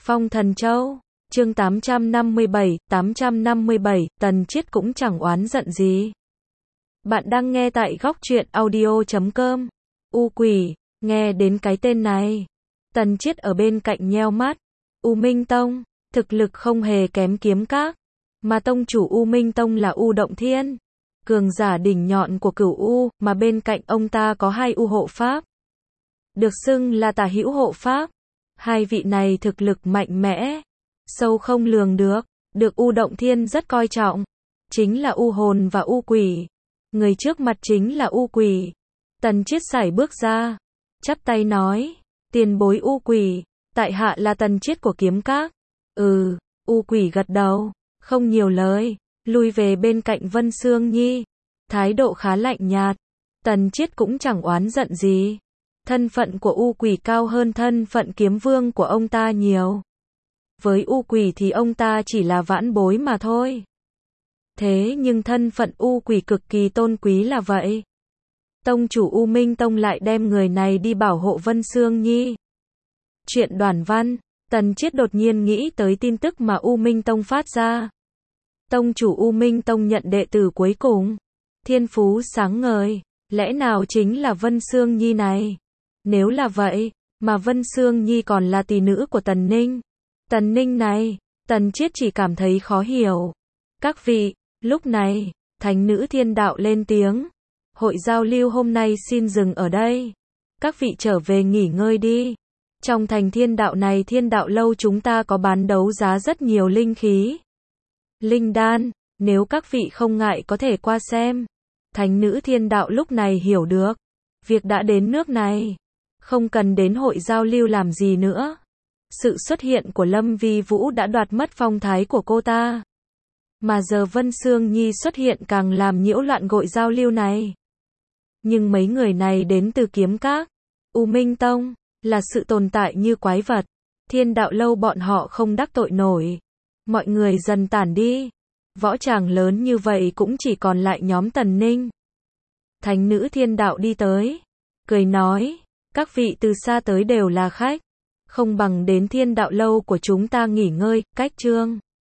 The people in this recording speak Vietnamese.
Phong Thần Châu, chương 857, Tần Chiết cũng chẳng oán giận gì. Bạn đang nghe tại góc truyện audio.com. U Quỷ, nghe đến cái tên này. Tần Chiết ở bên cạnh nheo mắt. U Minh Tông, thực lực không hề kém Kiếm Các. Mà tông chủ U Minh Tông là U Động Thiên. Cường giả đỉnh nhọn của Cửu U, mà bên cạnh ông ta có hai U hộ pháp. Được xưng là tả hữu hộ pháp. Hai vị này thực lực mạnh mẽ, sâu không lường được, được U Động Thiên rất coi trọng. Chính là U Hồn và U Quỷ. Người trước mặt chính là U Quỷ. Tần Chiết sải bước ra, chắp tay nói, tiền bối U Quỷ, tại hạ là Tần Chiết của Kiếm Các. U Quỷ gật đầu, không nhiều lời, lui về bên cạnh Vân Sương Nhi, thái độ khá lạnh nhạt. Tần Chiết cũng chẳng oán giận gì. Thân phận của U Quỷ cao hơn thân phận kiếm vương của ông ta nhiều. Với U Quỷ thì ông ta chỉ là vãn bối mà thôi. Thế nhưng thân phận U Quỷ cực kỳ tôn quý là vậy. Tông chủ U Minh Tông lại đem người này đi bảo hộ Vân Sương Nhi. Chuyện đoàn văn, Tần Chiết đột nhiên nghĩ tới tin tức mà U Minh Tông phát ra. Tông chủ U Minh Tông nhận đệ tử cuối cùng. Thiên phú sáng ngời, lẽ nào chính là Vân Sương Nhi này? Nếu là vậy, mà Vân Sương Nhi còn là tỷ nữ của Tần Ninh. Tần Ninh này, Tần Chiết chỉ cảm thấy khó hiểu. Các vị, lúc này, thánh nữ thiên đạo lên tiếng. Hội giao lưu hôm nay xin dừng ở đây. Các vị trở về nghỉ ngơi đi. Trong thành thiên đạo này thiên đạo lâu chúng ta có bán đấu giá rất nhiều linh khí. Linh đan, nếu các vị không ngại có thể qua xem. Thánh nữ thiên đạo lúc này hiểu được. Việc đã đến nước này. Không cần đến hội giao lưu làm gì nữa. Sự xuất hiện của Lâm Vi Vũ đã đoạt mất phong thái của cô ta. Mà giờ Vân Sương Nhi xuất hiện càng làm nhiễu loạn hội giao lưu này. Nhưng mấy người này đến từ Kiếm Các, U Minh Tông, là sự tồn tại như quái vật. Thiên đạo lâu bọn họ không đắc tội nổi. Mọi người dần tản đi. Võ tràng lớn như vậy cũng chỉ còn lại nhóm Tần Ninh. Thánh nữ thiên đạo đi tới, cười nói, các vị từ xa tới đều là khách. Không bằng đến thiên đạo lâu của chúng ta nghỉ ngơi, cách chương.